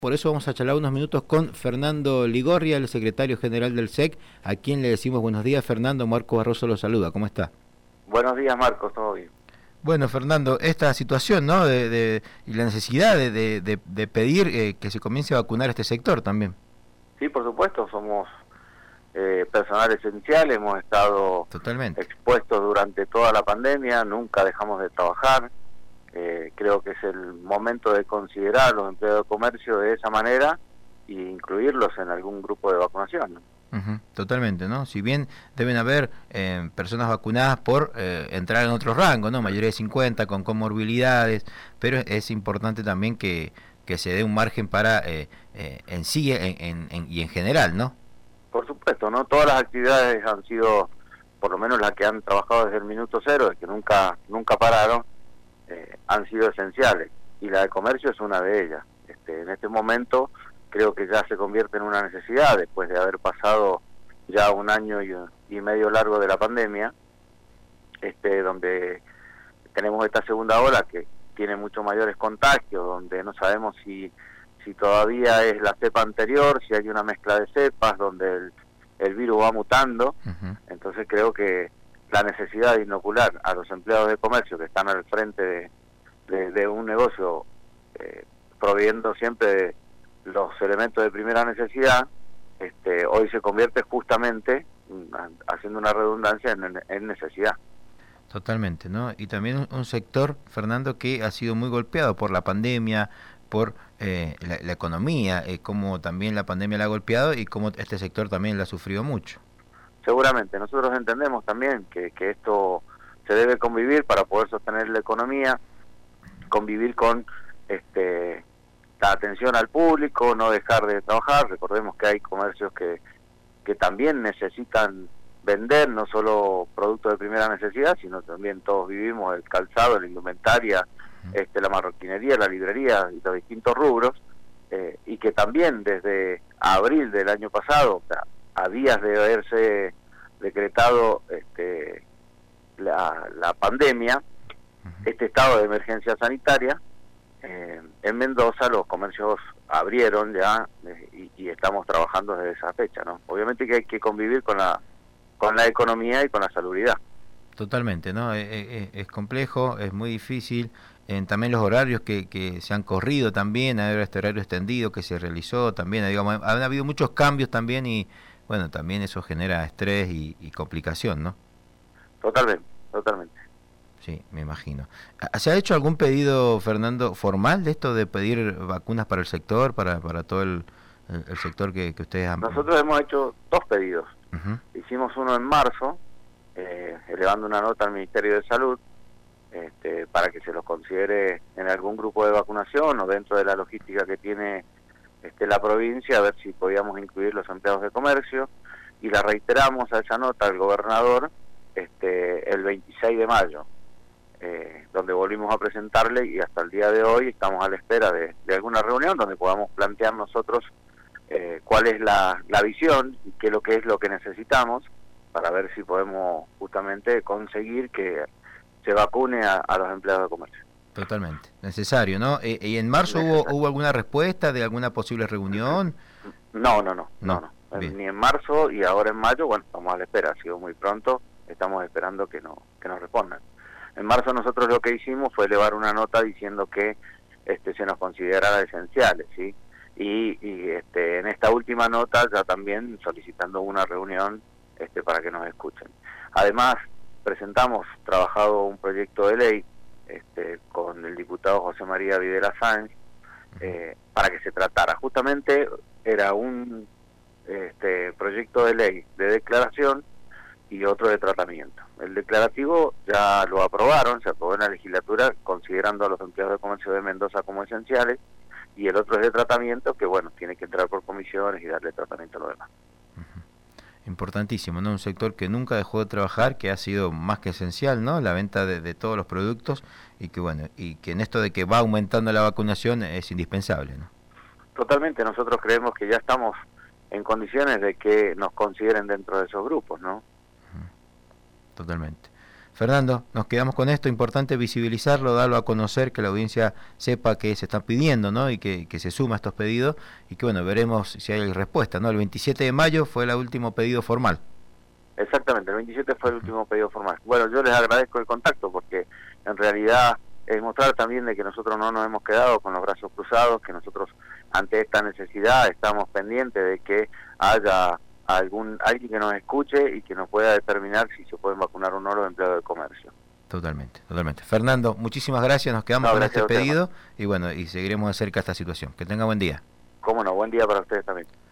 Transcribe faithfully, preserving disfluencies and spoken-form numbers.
Por eso vamos a charlar unos minutos con Fernando Ligorria, el secretario general del S E C, a quien le decimos buenos días. Fernando, Marco Barroso lo saluda. ¿Cómo está? Buenos días, Marcos, todo bien. Bueno, Fernando, esta situación, ¿no? De, de, y la necesidad de, de, de, de pedir eh, que se comience a vacunar este sector también. Sí, por supuesto, somos eh, personal esencial, hemos estado Totalmente expuestos durante toda la pandemia, nunca dejamos de trabajar. Eh, creo que es el momento de considerar a los empleados de comercio de esa manera e incluirlos en algún grupo de vacunación, ¿no? Uh-huh, totalmente, ¿no? Si bien deben haber eh, personas vacunadas por eh, entrar en otros rangos, ¿no? Mayoría de cincuenta, con comorbilidades, pero es importante también que, que se dé un margen para eh, eh, en sí en, en, en, y en general, ¿no? Por supuesto, ¿no? Todas las actividades han sido, por lo menos las que han trabajado desde el minuto cero, de que nunca, nunca pararon, eh, han sido esenciales, y la de comercio es una de ellas. Este, en este momento creo que ya se convierte en una necesidad, después de haber pasado ya un año y, y medio largo de la pandemia, este, donde tenemos esta segunda ola que tiene muchos mayores contagios, donde no sabemos si, si todavía es la cepa anterior, si hay una mezcla de cepas, donde el, el virus va mutando. Uh-huh. Entonces creo que la necesidad de inocular a los empleados de comercio que están al frente de, de, de un negocio eh, proveyendo siempre de los elementos de primera necesidad, este, hoy se convierte justamente, haciendo una redundancia, en, en necesidad. Totalmente, ¿no? Y también un sector, Fernando, que ha sido muy golpeado por la pandemia, por eh, la, la economía, eh, como también la pandemia la ha golpeado y como este sector también la ha sufrido mucho. Seguramente, nosotros entendemos también que, que esto se debe convivir para poder sostener la economía, convivir con este la atención al público, no dejar de trabajar. Recordemos que hay comercios que, que también necesitan vender, no solo productos de primera necesidad, sino también todos vivimos el calzado, la indumentaria, este, la marroquinería, la librería y los distintos rubros, eh, y que también desde abril del año pasado, o sea, a días de haberse decretado este, la, la pandemia, este estado de emergencia sanitaria, eh, en Mendoza los comercios abrieron ya eh, y, y estamos trabajando desde esa fecha, ¿no? Obviamente que hay que convivir con la con la economía y con la salubridad. Totalmente, ¿no? Es, es, es complejo, es muy difícil. En también los horarios que, que se han corrido también, ha habido este horario extendido que se realizó también, digamos, han habido muchos cambios también y bueno, también eso genera estrés y, y complicación, ¿no? Totalmente, totalmente. Sí, me imagino. ¿Se ha hecho algún pedido, Fernando, formal de esto de pedir vacunas para el sector, para para todo el, el, el sector que, que ustedes han... Nosotros hemos hecho dos pedidos. Uh-huh. Hicimos uno en marzo, eh, elevando una nota al Ministerio de Salud, este, para que se los considere en algún grupo de vacunación o dentro de la logística que tiene este, la provincia, a ver si podíamos incluir los empleados de comercio, y la reiteramos a esa nota al gobernador este, el veintiséis de mayo, eh, donde volvimos a presentarle, y hasta el día de hoy estamos a la espera de, de alguna reunión donde podamos plantear nosotros eh, cuál es la, la visión y qué es lo que es lo que necesitamos para ver si podemos justamente conseguir que se vacune a, a los empleados de comercio. Totalmente, necesario, ¿no? Eh, ¿Y en marzo hubo, hubo alguna respuesta de alguna posible reunión? No, no, no, no, no. no. Ni en marzo y ahora en mayo, bueno, estamos a la espera, ha sido muy pronto, estamos esperando que, no, que nos respondan. En marzo nosotros lo que hicimos fue elevar una nota diciendo que este, se nos considerara esenciales, ¿sí? Y, y este, en esta última nota ya también solicitando una reunión este, para que nos escuchen. Además, presentamos, trabajado un proyecto de ley este, con el diputado José María Videla Sáenz, eh, para que se tratara. Justamente era un este, proyecto de ley de declaración y otro de tratamiento. El declarativo ya lo aprobaron, se aprobó en la legislatura considerando a los empleados de comercio de Mendoza como esenciales, y el otro es de tratamiento que, bueno, tiene que entrar por comisiones y darle tratamiento a lo demás. Importantísimo, ¿no? Un sector que nunca dejó de trabajar, que ha sido más que esencial, ¿no? La venta de, de todos los productos y que, bueno, y que en esto de que va aumentando la vacunación es indispensable, ¿no? Totalmente, nosotros creemos que ya estamos en condiciones de que nos consideren dentro de esos grupos, ¿no? Totalmente. Fernando, nos quedamos con esto, importante visibilizarlo, darlo a conocer, que la audiencia sepa que se están pidiendo, ¿no? Y que, que se suma a estos pedidos y que, bueno, veremos si hay respuesta, ¿no? El veintisiete de mayo fue el último pedido formal. Exactamente, el veintisiete fue el último pedido formal. Bueno, yo les agradezco el contacto porque en realidad es mostrar también de que nosotros no nos hemos quedado con los brazos cruzados, que nosotros ante esta necesidad estamos pendientes de que haya algún alguien que nos escuche y que nos pueda determinar si se pueden vacunar o no los empleados del comercio. Totalmente, totalmente. Fernando, muchísimas gracias, nos quedamos no, con este pedido y bueno, y seguiremos de cerca esta situación. Que tenga buen día. Cómo no, buen día para ustedes también.